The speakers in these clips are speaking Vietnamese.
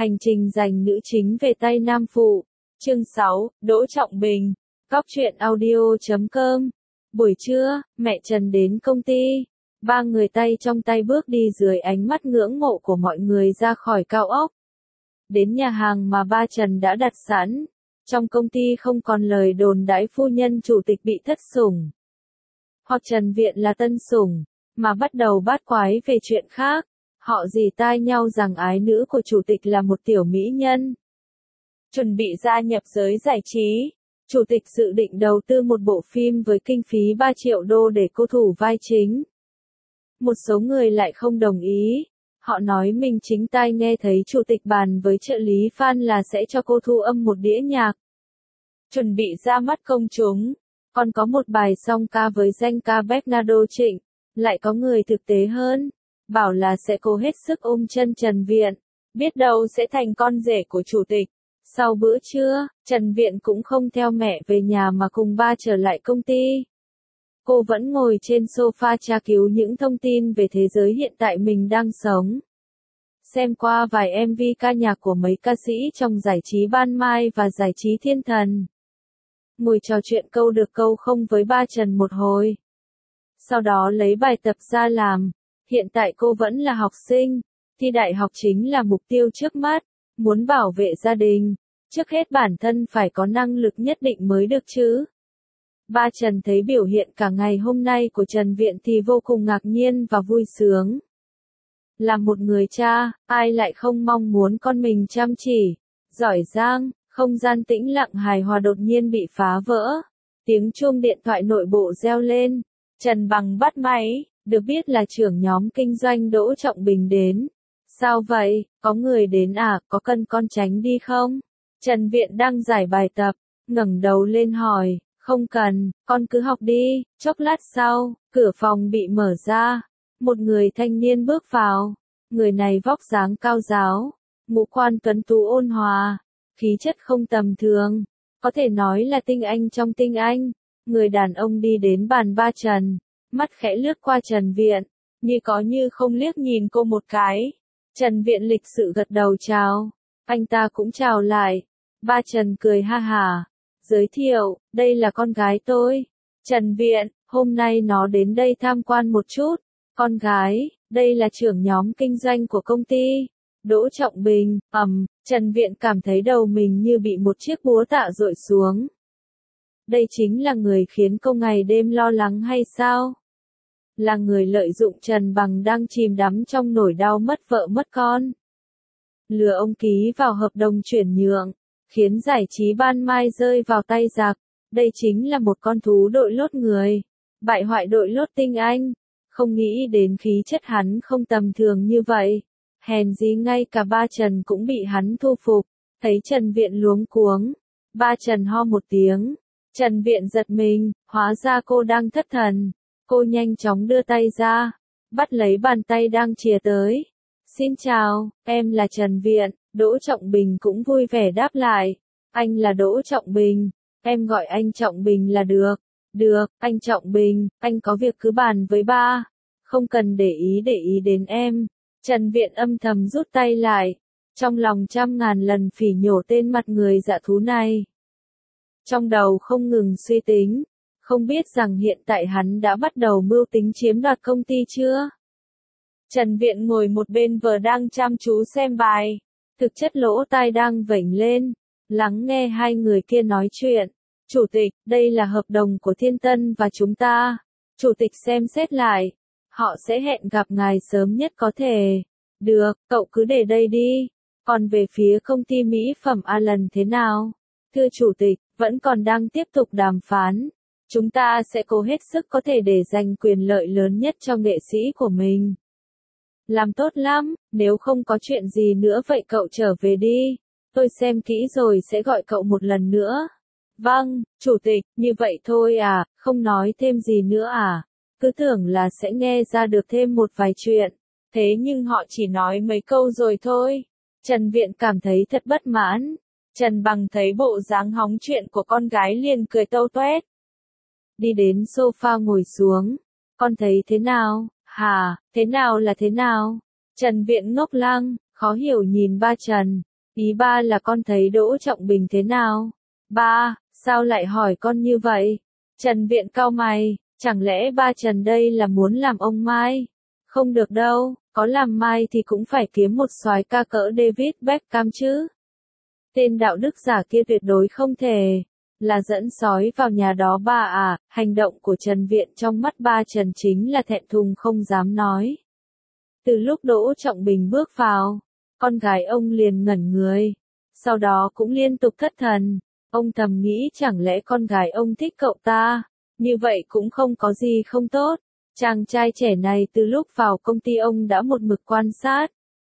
Hành trình giành nữ chính về tay nam phụ. Chương 6, Đỗ Trọng Bình. Góc truyện audio.com. Buổi trưa, mẹ Trần đến công ty. Ba người tay trong tay bước đi dưới ánh mắt ngưỡng mộ của mọi người ra khỏi cao ốc. Đến nhà hàng mà ba Trần đã đặt sẵn. Trong công ty không còn lời đồn đãi phu nhân chủ tịch bị thất sủng. Hoặc Trần Viện là tân sủng, mà bắt đầu bát quái về chuyện khác. Họ rỉ tai nhau rằng ái nữ của chủ tịch là một tiểu mỹ nhân. Chuẩn bị gia nhập giới giải trí, chủ tịch dự định đầu tư một bộ phim với kinh phí 3 triệu đô để cô thủ vai chính. Một số người lại không đồng ý. Họ nói mình chính tai nghe thấy chủ tịch bàn với trợ lý Phan là sẽ cho cô thu âm một đĩa nhạc. Chuẩn bị ra mắt công chúng, còn có một bài song ca với danh ca Bernardo Trịnh. Lại có người thực tế hơn, bảo là sẽ cố hết sức ôm chân Trần Viện, biết đâu sẽ thành con rể của chủ tịch. Sau bữa trưa, Trần Viện cũng không theo mẹ về nhà mà cùng ba trở lại công ty. Cô vẫn ngồi trên sofa tra cứu những thông tin về thế giới hiện tại mình đang sống. Xem qua vài MV ca nhạc của mấy ca sĩ trong giải trí Ban Mai và giải trí Thiên Thần. Ngồi trò chuyện câu được câu không với ba Trần một hồi. Sau đó lấy bài tập ra làm. Hiện tại cô vẫn là học sinh. Thi đại học chính là mục tiêu trước mắt. Muốn bảo vệ gia đình, trước hết bản thân phải có năng lực nhất định mới được chứ. Ba Trần thấy biểu hiện cả ngày hôm nay của Trần Viện thì vô cùng ngạc nhiên và vui sướng. Là một người cha, ai lại không mong muốn con mình chăm chỉ, giỏi giang. Không gian tĩnh lặng hài hòa đột nhiên bị phá vỡ. Tiếng chuông điện thoại nội bộ reo lên. Trần Bằng bắt máy, được biết là trưởng nhóm kinh doanh Đỗ Trọng Bình đến. Sao vậy, có người đến à, có cần con tránh đi không? Trần Viện đang giải bài tập, ngẩng đầu lên hỏi, không cần, con cứ học đi. Chốc lát sau, cửa phòng bị mở ra. Một người thanh niên bước vào. Người này vóc dáng cao ráo, ngũ quan tuấn tú ôn hòa, khí chất không tầm thường, có thể nói là tinh anh trong tinh anh. Người đàn ông đi đến bàn ba Trần, mắt khẽ lướt qua Trần Viện, như có như không liếc nhìn cô một cái. Trần Viện lịch sự gật đầu chào, anh ta cũng chào lại. Ba Trần cười ha hả, giới thiệu, đây là con gái tôi. Trần Viện, hôm nay nó đến đây tham quan một chút. Con gái, đây là trưởng nhóm kinh doanh của công ty. Đỗ Trọng Bình, Trần Viện cảm thấy đầu mình như bị một chiếc búa tạ dội xuống. Đây chính là người khiến cô ngày đêm lo lắng hay sao? Là người lợi dụng Trần Bằng đang chìm đắm trong nỗi đau mất vợ mất con. Lừa ông ký vào hợp đồng chuyển nhượng, khiến giải trí Ban Mai rơi vào tay giặc. Đây chính là một con thú đội lốt người, bại hoại đội lốt tinh anh. Không nghĩ đến khí chất hắn không tầm thường như vậy. Hèn gì ngay cả ba Trần cũng bị hắn thu phục. Thấy Trần Viện luống cuống, ba Trần ho một tiếng. Trần Viện giật mình, hóa ra cô đang thất thần. Cô nhanh chóng đưa tay ra, bắt lấy bàn tay đang chìa tới. Xin chào, em là Trần Viện. Đỗ Trọng Bình cũng vui vẻ đáp lại. Anh là Đỗ Trọng Bình, em gọi anh Trọng Bình là được. Được, anh Trọng Bình, anh có việc cứ bàn với ba. Không cần để ý đến em. Trần Viện âm thầm rút tay lại. Trong lòng trăm ngàn lần phỉ nhổ tên mặt người dạ thú này. Trong đầu không ngừng suy tính. Không biết rằng hiện tại hắn đã bắt đầu mưu tính chiếm đoạt công ty chưa? Trần Viện ngồi một bên vờ đang chăm chú xem bài. Thực chất lỗ tai đang vểnh lên. Lắng nghe hai người kia nói chuyện. Chủ tịch, đây là hợp đồng của Thiên Tân và chúng ta. Chủ tịch xem xét lại. Họ sẽ hẹn gặp ngài sớm nhất có thể. Được, cậu cứ để đây đi. Còn về phía công ty mỹ phẩm Alan thế nào? Thưa Chủ tịch, vẫn còn đang tiếp tục đàm phán. Chúng ta sẽ cố hết sức có thể để giành quyền lợi lớn nhất cho nghệ sĩ của mình. Làm tốt lắm, nếu không có chuyện gì nữa vậy cậu trở về đi. Tôi xem kỹ rồi sẽ gọi cậu một lần nữa. Vâng, Chủ tịch, như vậy thôi à, không nói thêm gì nữa à? Cứ tưởng là sẽ nghe ra được thêm một vài chuyện. Thế nhưng họ chỉ nói mấy câu rồi thôi. Trần Viện cảm thấy thật bất mãn. Trần Bằng thấy bộ dáng hóng chuyện của con gái liền cười tâu toét. Đi đến sofa ngồi xuống. Con thấy thế nào? Hả, thế nào là thế nào? Trần Viện ngốc lăng, khó hiểu nhìn ba Trần. Ý ba là con thấy Đỗ Trọng Bình thế nào? Ba, sao lại hỏi con như vậy? Trần Viện cau mày, chẳng lẽ ba Trần đây là muốn làm ông Mai? Không được đâu, có làm Mai thì cũng phải kiếm một soái ca cỡ David Beckham chứ. Tên đạo đức giả kia tuyệt đối không thể là dẫn sói vào nhà đó ba à. Hành động của Trần Viện trong mắt ba Trần chính là thẹn thùng không dám nói. Từ lúc Đỗ Trọng Bình bước vào, con gái ông liền ngẩn người, sau đó cũng liên tục thất thần. Ông thầm nghĩ chẳng lẽ con gái ông thích cậu ta, như vậy cũng không có gì không tốt. Chàng trai trẻ này từ lúc vào công ty ông đã một mực quan sát.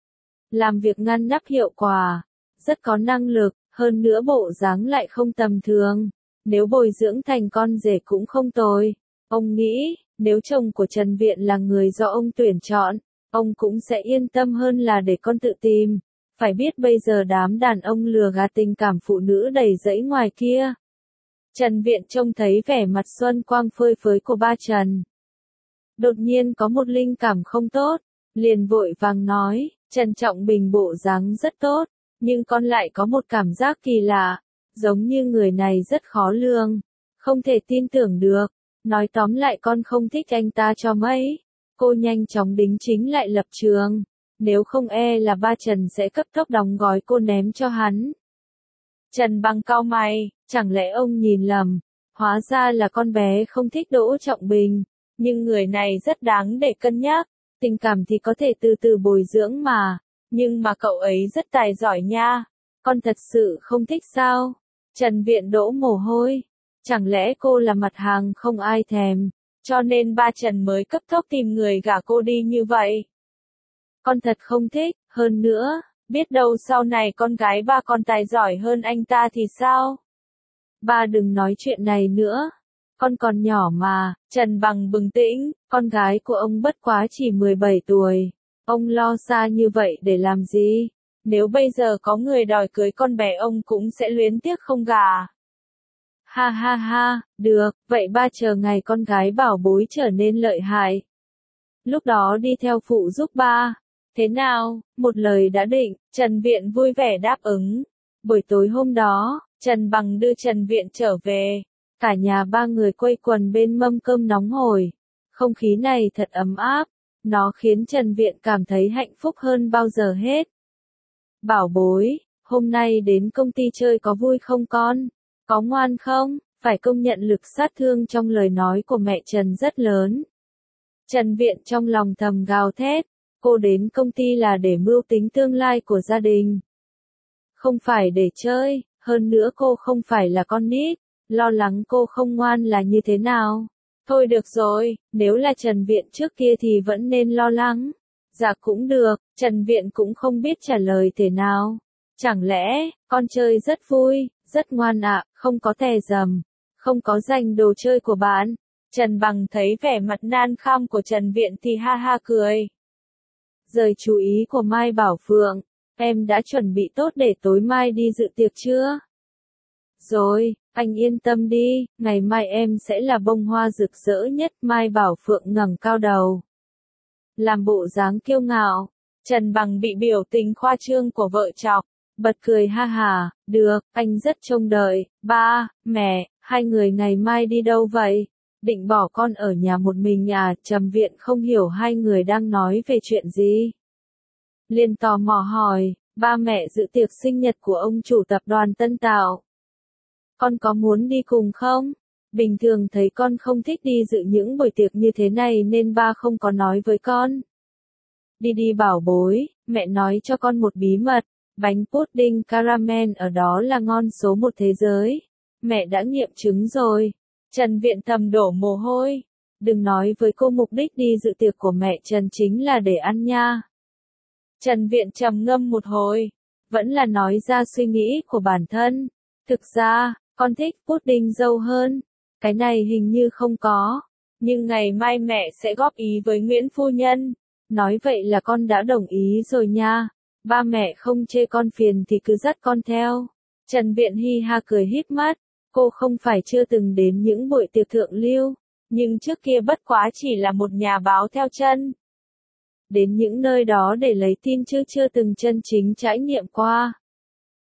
Làm việc ngăn nắp hiệu quả, rất có năng lực, hơn nữa bộ dáng lại không tầm thường. Nếu bồi dưỡng thành con rể cũng không tồi. Ông nghĩ, nếu chồng của Trần Viện là người do ông tuyển chọn, ông cũng sẽ yên tâm hơn là để con tự tìm. Phải biết bây giờ đám đàn ông lừa gạt tình cảm phụ nữ đầy rẫy ngoài kia. Trần Viện trông thấy vẻ mặt xuân quang phơi phới của ba Trần. Đột nhiên có một linh cảm không tốt, liền vội vàng nói, Trần Trọng Bình bộ dáng rất tốt, nhưng con lại có một cảm giác kỳ lạ, giống như người này rất khó lường, không thể tin tưởng được. Nói tóm lại con không thích anh ta cho mấy. Cô nhanh chóng đính chính lại lập trường, nếu không e là ba Trần sẽ cấp tốc đóng gói cô ném cho hắn. Trần Bằng cau mày, chẳng lẽ ông nhìn lầm, hóa ra là con bé không thích Đỗ Trọng Bình, nhưng người này rất đáng để cân nhắc, tình cảm thì có thể từ từ bồi dưỡng mà, nhưng mà cậu ấy rất tài giỏi nha, con thật sự không thích sao? Trần Viện đổ mồ hôi, chẳng lẽ cô là mặt hàng không ai thèm, cho nên ba Trần mới cấp tốc tìm người gả cô đi như vậy? Con thật không thích, hơn nữa, biết đâu sau này con gái ba con tài giỏi hơn anh ta thì sao? Ba đừng nói chuyện này nữa, con còn nhỏ mà. Trần Bằng bừng tĩnh, con gái của ông bất quá chỉ 17 tuổi, ông lo xa như vậy để làm gì? Nếu bây giờ có người đòi cưới con bé ông cũng sẽ luyến tiếc không gả. Ha ha ha, được, vậy ba chờ ngày con gái bảo bối trở nên lợi hại. Lúc đó đi theo phụ giúp ba. Thế nào, một lời đã định, Trần Viện vui vẻ đáp ứng. Buổi tối hôm đó, Trần Bằng đưa Trần Viện trở về. Cả nhà ba người quây quần bên mâm cơm nóng hổi. Không khí này thật ấm áp. Nó khiến Trần Viện cảm thấy hạnh phúc hơn bao giờ hết. Bảo bối, hôm nay đến công ty chơi có vui không con? Có ngoan không? Phải công nhận lực sát thương trong lời nói của mẹ Trần rất lớn. Trần Viện trong lòng thầm gào thét. Cô đến công ty là để mưu tính tương lai của gia đình. Không phải để chơi, hơn nữa cô không phải là con nít, lo lắng cô không ngoan là như thế nào. Thôi được rồi, nếu là Trần Viện trước kia thì vẫn nên lo lắng. Dạ cũng được, Trần Viện cũng không biết trả lời thế nào. Chẳng lẽ, con chơi rất vui, rất ngoan ạ, không có tè dầm, không có giành đồ chơi của bạn. Trần Bằng thấy vẻ mặt nan kham của Trần Viện thì ha ha cười. Rời chú ý của Mai Bảo Phượng, em đã chuẩn bị tốt để tối mai đi dự tiệc chưa? Rồi, anh yên tâm đi, ngày mai em sẽ là bông hoa rực rỡ nhất. Mai Bảo Phượng ngẩng cao đầu, làm bộ dáng kiêu ngạo. Trần Bằng bị biểu tình khoa trương của vợ chọc, bật cười ha hả, được, anh rất trông đợi. Ba, mẹ, hai người ngày mai đi đâu vậy? Định bỏ con ở nhà một mình à? Trầm Viện không hiểu hai người đang nói về chuyện gì. Liền tò mò hỏi, ba mẹ dự tiệc sinh nhật của ông chủ tập đoàn Tân Tạo. Con có muốn đi cùng không? Bình thường thấy con không thích đi dự những buổi tiệc như thế này nên ba không có nói với con. Đi đi bảo bối, mẹ nói cho con một bí mật, bánh pudding caramel ở đó là ngon số một thế giới. Mẹ đã nghiệm chứng rồi. Trần Viện thầm đổ mồ hôi. Đừng nói với cô mục đích đi dự tiệc của mẹ Trần chính là để ăn nha. Trần Viện trầm ngâm một hồi, vẫn là nói ra suy nghĩ của bản thân. Thực ra, con thích pudding dâu hơn. Cái này hình như không có. Nhưng ngày mai mẹ sẽ góp ý với Nguyễn phu nhân. Nói vậy là con đã đồng ý rồi nha. Ba mẹ không chê con phiền thì cứ dắt con theo. Trần Viện hi ha cười híp mắt. Cô không phải chưa từng đến những buổi tiệc thượng lưu, nhưng trước kia bất quá chỉ là một nhà báo theo chân. Đến những nơi đó để lấy tin chứ chưa từng chân chính trải nghiệm qua.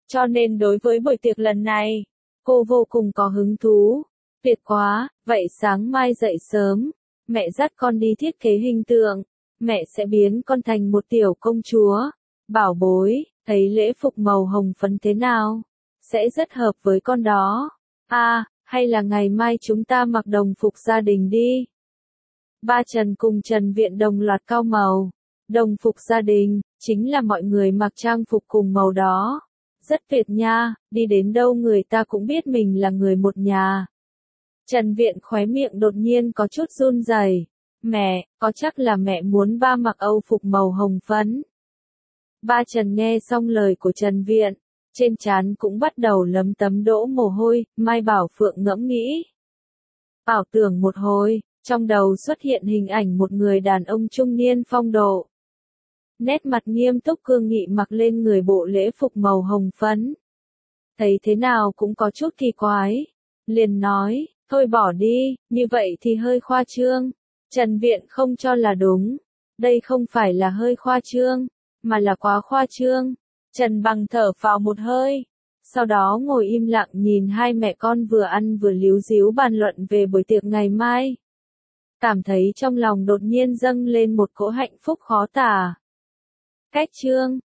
Cho nên đối với buổi tiệc lần này, cô vô cùng có hứng thú. Tuyệt quá, vậy sáng mai dậy sớm, mẹ dắt con đi thiết kế hình tượng, mẹ sẽ biến con thành một tiểu công chúa. Bảo bối, thấy lễ phục màu hồng phấn thế nào? Sẽ rất hợp với con đó. À, hay là ngày mai chúng ta mặc đồng phục gia đình đi? Ba Trần cùng Trần Viện đồng loạt cau màu. Đồng phục gia đình, chính là mọi người mặc trang phục cùng màu đó. Rất Việt nha, đi đến đâu người ta cũng biết mình là người một nhà. Trần Viện khóe miệng đột nhiên có chút run rẩy. Mẹ, có chắc là mẹ muốn ba mặc âu phục màu hồng phấn? Ba Trần nghe xong lời của Trần Viện, trên trán cũng bắt đầu lấm tấm đổ mồ hôi, Mai Bảo Phượng ngẫm nghĩ. Ảo tưởng một hồi, trong đầu xuất hiện hình ảnh một người đàn ông trung niên phong độ. Nét mặt nghiêm túc cương nghị mặc lên người bộ lễ phục màu hồng phấn. Thấy thế nào cũng có chút kỳ quái. Liền nói, thôi bỏ đi, như vậy thì hơi khoa trương. Trần Viện không cho là đúng. Đây không phải là hơi khoa trương, mà là quá khoa trương. Trần Bằng thở phào một hơi. Sau đó ngồi im lặng nhìn hai mẹ con vừa ăn vừa líu díu bàn luận về buổi tiệc ngày mai. Cảm thấy trong lòng đột nhiên dâng lên một cỗ hạnh phúc khó tả. Cách chương